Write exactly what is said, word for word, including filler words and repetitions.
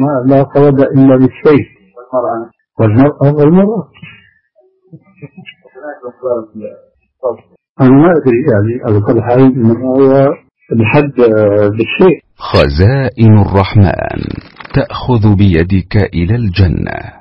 ما لا ثواب إلا بالشيء والمرأة والمرأة. أنا ما أدري يعني على كل حال إنه هو الحد بالشيء. خزائن الرحمن تأخذ بيدك إلى الجنة.